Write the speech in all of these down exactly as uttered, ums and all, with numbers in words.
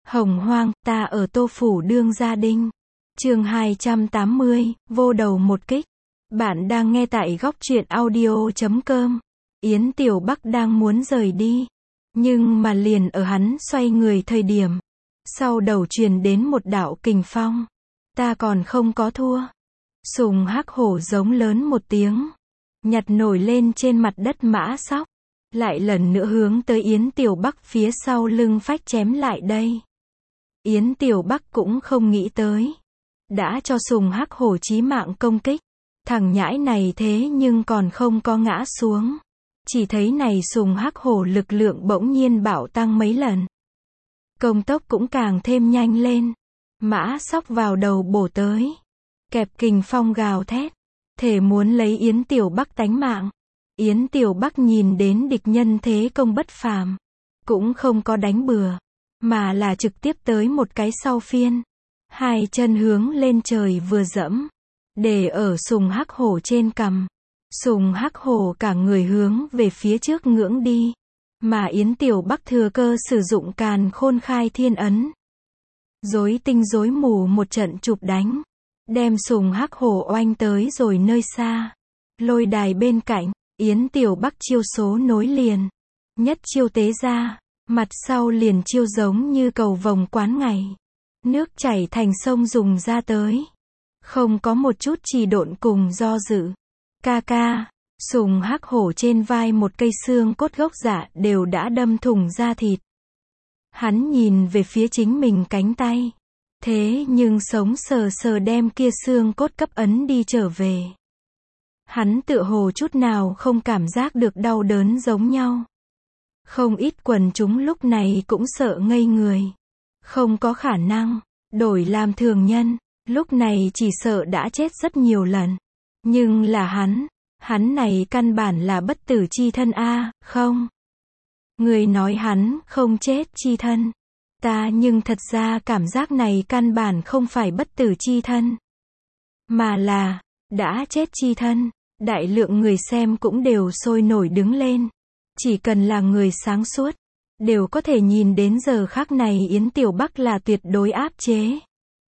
Hồng hoang, ta ở Tô Phủ Đương Gia Đinh. Chương hai trăm tám mươi, vô đầu một kích. Bạn đang nghe tại góc truyện audio chấm com. Yến Tiểu Bắc đang muốn rời đi. Nhưng mà liền ở hắn xoay người thời điểm. Sau đầu truyền đến một đạo kình phong. Ta còn không có thua. Sùng Hắc Hổ giống lớn một tiếng. Nhặt nổi lên trên mặt đất mã sóc. Lại lần nữa hướng tới Yến Tiểu Bắc phía sau lưng phách chém lại đây. Yến Tiểu Bắc cũng không nghĩ tới. Đã cho Sùng Hắc Hổ chí mạng công kích. Thằng nhãi này thế nhưng còn không có ngã xuống. Chỉ thấy này Sùng Hắc Hổ lực lượng bỗng nhiên bạo tăng mấy lần. Công tốc cũng càng thêm nhanh lên. Mã sóc vào đầu bổ tới. Kẹp kình phong gào thét. Thể muốn lấy Yến Tiểu Bắc tánh mạng. Yến Tiểu Bắc nhìn đến địch nhân thế công bất phàm. Cũng không có đánh bừa. Mà là trực tiếp tới một cái sau phiên. Hai chân hướng lên trời vừa dẫm. Để ở Sùng Hắc Hổ trên cằm. Sùng Hắc Hổ cả người hướng về phía trước ngưỡng đi. Mà Yến Tiểu Bắc thừa cơ sử dụng Càn Khôn Khai Thiên Ấn. Rối tinh rối mù một trận chụp đánh. Đem Sùng Hắc Hổ oanh tới rồi nơi xa. Lôi đài bên cạnh, Yến Tiểu Bắc chiêu số nối liền. Nhất chiêu tế ra, mặt sau liền chiêu giống như cầu vồng quán ngày. Nước chảy thành sông dùng ra tới. Không có một chút trì độn cùng do dự. Ca ca, Sùng Hắc Hổ trên vai một cây xương cốt gốc dạ đều đã đâm thủng da thịt. Hắn nhìn về phía chính mình cánh tay. Thế nhưng sống sờ sờ đem kia xương cốt cấp ấn đi trở về. Hắn tựa hồ chút nào không cảm giác được đau đớn giống nhau. Không ít quần chúng lúc này cũng sợ ngây người. Không có khả năng, đổi làm thường nhân, lúc này chỉ sợ đã chết rất nhiều lần. Nhưng là hắn, hắn này căn bản là bất tử chi thân a, không. Người nói hắn không chết chi thân. Ta nhưng thật ra cảm giác này căn bản không phải bất tử chi thân. Mà là, đã chết chi thân. Đại lượng người xem cũng đều sôi nổi đứng lên. Chỉ cần là người sáng suốt, đều có thể nhìn đến giờ khắc này Yến Tiểu Bắc là tuyệt đối áp chế.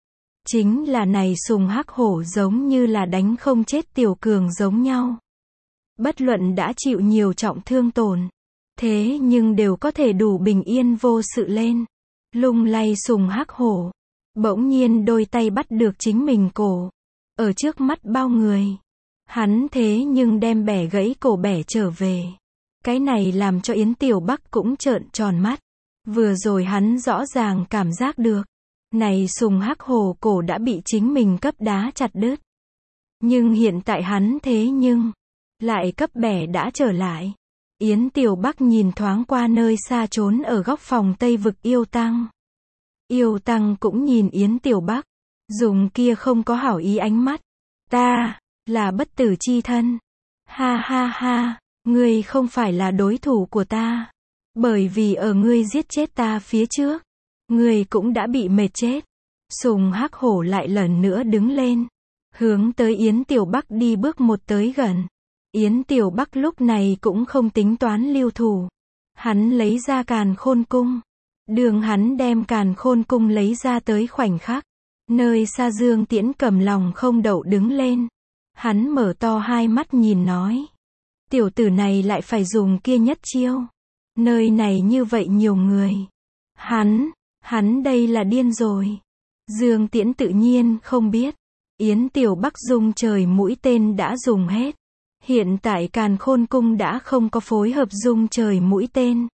Chính là này Sùng Hắc Hổ giống như là đánh không chết Tiểu Cường giống nhau. Bất luận đã chịu nhiều trọng thương tổn. Thế nhưng đều có thể đủ bình yên vô sự lên. Lung lay Sùng Hắc Hổ. Bỗng nhiên đôi tay bắt được chính mình cổ. Ở trước mắt bao người. Hắn thế nhưng đem bẻ gãy cổ bẻ trở về. Cái này làm cho Yến Tiểu Bắc cũng trợn tròn mắt. Vừa rồi hắn rõ ràng cảm giác được. Này Sùng Hắc Hổ cổ đã bị chính mình cấp đá chặt đứt. Nhưng hiện tại hắn thế nhưng. Lại cấp bẻ đã trở lại. Yến Tiểu Bắc nhìn thoáng qua nơi xa trốn ở góc phòng Tây Vực Yêu Tăng. Yêu Tăng cũng nhìn Yến Tiểu Bắc. Dùng kia không có hảo ý ánh mắt. Ta, là bất tử chi thân. Ha ha ha, ngươi không phải là đối thủ của ta. Bởi vì ở ngươi giết chết ta phía trước. Ngươi cũng đã bị mệt chết. Sùng Hắc Hổ lại lần nữa đứng lên. Hướng tới Yến Tiểu Bắc đi bước một tới gần. Yến Tiểu Bắc lúc này cũng không tính toán lưu thủ. Hắn lấy ra Càn Khôn Cung. Đường hắn đem Càn Khôn Cung lấy ra tới khoảnh khắc. Nơi xa Dương Tiễn cầm lòng không đậu đứng lên. Hắn mở to hai mắt nhìn nói. Tiểu tử này lại phải dùng kia nhất chiêu. Nơi này như vậy nhiều người. Hắn, hắn đây là điên rồi. Dương Tiễn tự nhiên không biết. Yến Tiểu Bắc dùng trời mũi tên đã dùng hết. Hiện tại Càn Khôn Cung đã không có phối hợp dung trời mũi tên.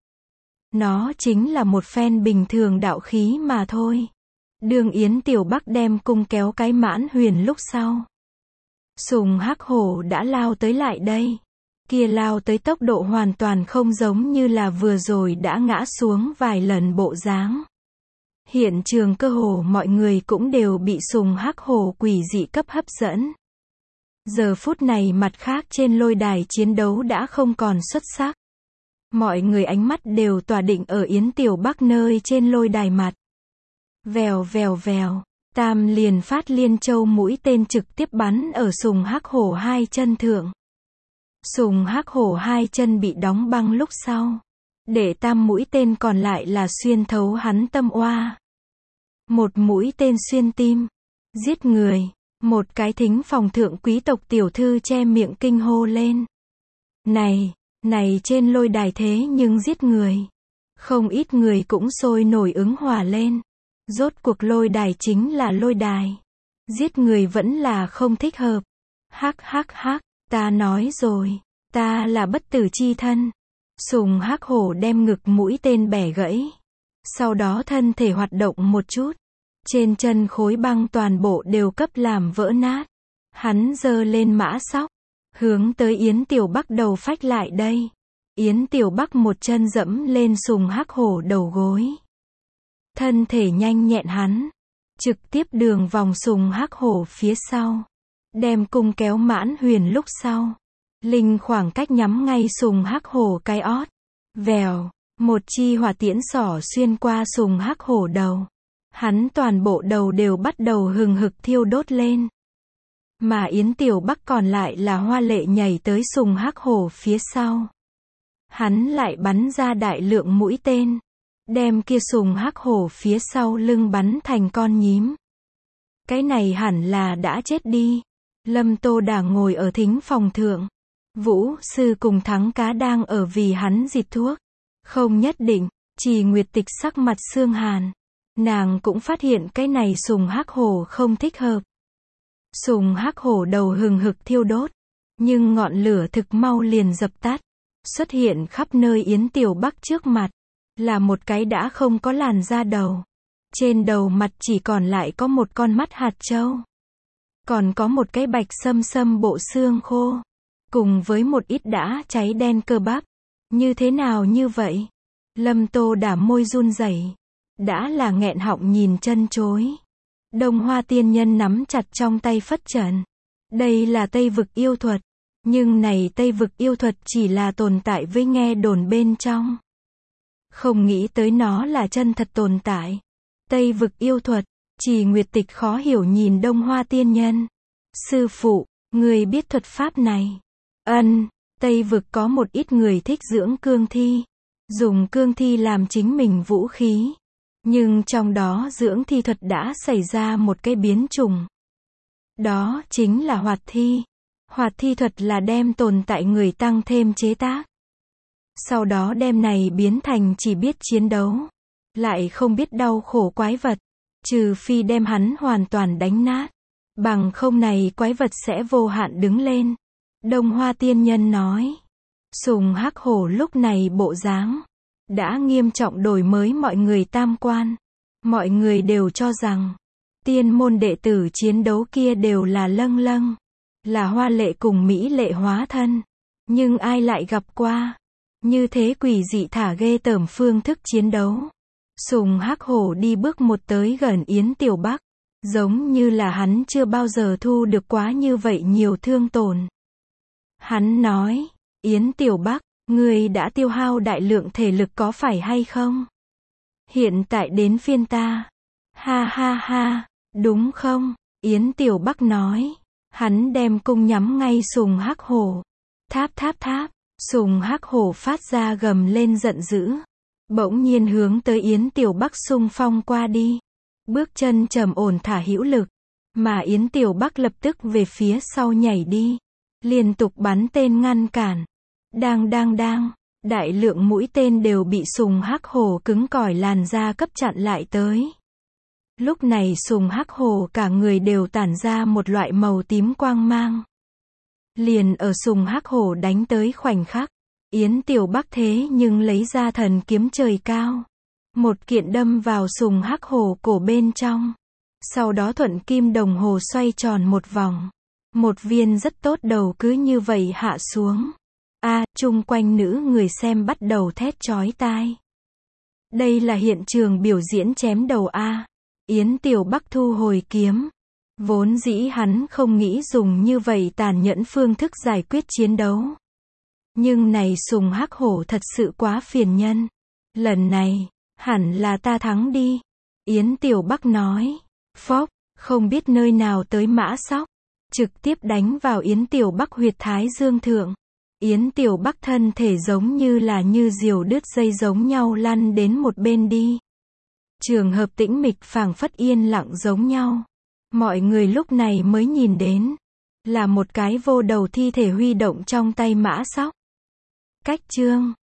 Nó chính là một phen bình thường đạo khí mà thôi. Đường Yến Tiểu Bắc đem cung kéo cái mãn huyền lúc sau. Sùng Hắc Hổ đã lao tới lại đây. Kia lao tới tốc độ hoàn toàn không giống như là vừa rồi đã ngã xuống vài lần bộ dáng. Hiện trường cơ hồ mọi người cũng đều bị Sùng Hắc Hổ quỷ dị cấp hấp dẫn. Giờ phút này mặt khác trên lôi đài chiến đấu đã không còn xuất sắc. Mọi người ánh mắt đều tỏa định ở Yến Tiểu Bắc nơi trên lôi đài mặt. Vèo vèo vèo, tam liền phát liên châu mũi tên trực tiếp bắn ở Sùng Hắc Hổ hai chân thượng. Sùng Hắc Hổ hai chân bị đóng băng lúc sau. Để tam mũi tên còn lại là xuyên thấu hắn tâm oa. Một mũi tên xuyên tim. Giết người. Một cái thính phòng thượng quý tộc tiểu thư che miệng kinh hô lên. Này, này trên lôi đài thế nhưng giết người. Không ít người cũng sôi nổi ứng hòa lên. Rốt cuộc lôi đài chính là lôi đài. Giết người vẫn là không thích hợp. Hắc hắc hắc, ta nói rồi, ta là bất tử chi thân. Sùng Hắc Hổ đem ngực mũi tên bẻ gãy. Sau đó thân thể hoạt động một chút. Trên chân khối băng toàn bộ đều cấp làm vỡ nát. Hắn giơ lên mã sóc. Hướng tới Yến Tiểu Bắc đầu phách lại đây. Yến Tiểu Bắc một chân dẫm lên Sùng Hắc Hổ đầu gối. Thân thể nhanh nhẹn hắn. Trực tiếp đường vòng Sùng Hắc Hổ phía sau. Đem cung kéo mãn huyền lúc sau. Linh khoảng cách nhắm ngay Sùng Hắc Hổ cái ót. Vèo, một chi hỏa tiễn xỏ xuyên qua Sùng Hắc Hổ đầu. Hắn toàn bộ đầu đều bắt đầu hừng hực thiêu đốt lên. Mà Yến Tiểu Bắc còn lại là hoa lệ nhảy tới Sùng Hắc Hổ phía sau. Hắn lại bắn ra đại lượng mũi tên. Đem kia Sùng Hắc Hổ phía sau lưng bắn thành con nhím. Cái này hẳn là đã chết đi. Lâm Tô Đà ngồi ở thính phòng thượng. Vũ sư cùng Thắng Cá đang ở vì hắn dịch thuốc. Không nhất định, Trì Nguyệt Tịch sắc mặt xương hàn. Nàng cũng phát hiện cái này Sùng Hắc Hổ không thích hợp. Sùng Hắc Hổ đầu hừng hực thiêu đốt. Nhưng ngọn lửa thực mau liền dập tắt. Xuất hiện khắp nơi Yến Tiểu Bắc trước mặt. Là một cái đã không có làn da đầu. Trên đầu mặt chỉ còn lại có một con mắt hạt châu. Còn có một cái bạch sâm sâm bộ xương khô. Cùng với một ít đã cháy đen cơ bắp. Như thế nào như vậy? Lâm Tô Đà môi run rẩy. Đã là nghẹn họng nhìn chân chối. Đông Hoa tiên nhân nắm chặt trong tay phất trần. Đây là Tây vực yêu thuật. Nhưng này Tây vực yêu thuật chỉ là tồn tại với nghe đồn bên trong. Không nghĩ tới nó là chân thật tồn tại. Tây vực yêu thuật. Trì Nguyệt Tịch khó hiểu nhìn Đông Hoa tiên nhân. Sư phụ, người biết thuật pháp này. Ân, Tây vực có một ít người thích dưỡng cương thi. Dùng cương thi làm chính mình vũ khí. Nhưng trong đó dưỡng thi thuật đã xảy ra một cái biến chủng. Đó chính là hoạt thi. Hoạt thi thuật là đem tồn tại người tăng thêm chế tác. Sau đó đem này biến thành chỉ biết chiến đấu. Lại không biết đau khổ quái vật. Trừ phi đem hắn hoàn toàn đánh nát. Bằng không này quái vật sẽ vô hạn đứng lên. Đông Hoa tiên nhân nói. Sùng Hắc Hổ lúc này bộ dáng. Đã nghiêm trọng đổi mới mọi người tam quan. Mọi người đều cho rằng. Tiên môn đệ tử chiến đấu kia đều là lâng lâng. Là hoa lệ cùng mỹ lệ hóa thân. Nhưng ai lại gặp qua. Như thế quỷ dị thả ghê tởm phương thức chiến đấu. Sùng Hắc Hổ đi bước một tới gần Yến Tiểu Bắc. Giống như là hắn chưa bao giờ thu được quá như vậy nhiều thương tổn. Hắn nói, Yến Tiểu Bắc, ngươi đã tiêu hao đại lượng thể lực có phải hay không? Hiện tại đến phiên ta. Ha ha ha, đúng không? Yến Tiểu Bắc nói. Hắn đem cung nhắm ngay Sùng Hắc Hổ. Tháp tháp tháp, Sùng Hắc Hổ phát ra gầm lên giận dữ. Bỗng nhiên hướng tới Yến Tiểu Bắc xung phong qua đi. Bước chân trầm ổn thả hữu lực. Mà Yến Tiểu Bắc lập tức về phía sau nhảy đi. Liên tục bắn tên ngăn cản. Đang đang đang, đại lượng mũi tên đều bị Sùng Hắc Hổ cứng cỏi làn da cấp chặn lại tới. Lúc này Sùng Hắc Hổ cả người đều tản ra một loại màu tím quang mang. Liền ở Sùng Hắc Hổ đánh tới khoảnh khắc. Yến Tiểu Bắc thế nhưng lấy ra thần kiếm trời cao. Một kiện đâm vào Sùng Hắc Hổ cổ bên trong. Sau đó thuận kim đồng hồ xoay tròn một vòng. Một viên rất tốt đầu cứ như vậy hạ xuống. A, à, chung quanh nữ người xem bắt đầu thét chói tai. Đây là hiện trường biểu diễn chém đầu A. Yến Tiểu Bắc thu hồi kiếm. Vốn dĩ hắn không nghĩ dùng như vậy tàn nhẫn phương thức giải quyết chiến đấu. Nhưng này Sùng Hắc Hổ thật sự quá phiền nhân. Lần này, hẳn là ta thắng đi. Yến Tiểu Bắc nói. Phốc, không biết nơi nào tới mã sóc. Trực tiếp đánh vào Yến Tiểu Bắc huyệt thái dương thượng. Yến Tiểu Bắc thân thể giống như là như diều đứt dây giống nhau lăn đến một bên đi. Trường hợp tĩnh mịch phảng phất yên lặng giống nhau. Mọi người lúc này mới nhìn đến, là một cái vô đầu thi thể huy động trong tay mã sóc. Cách chương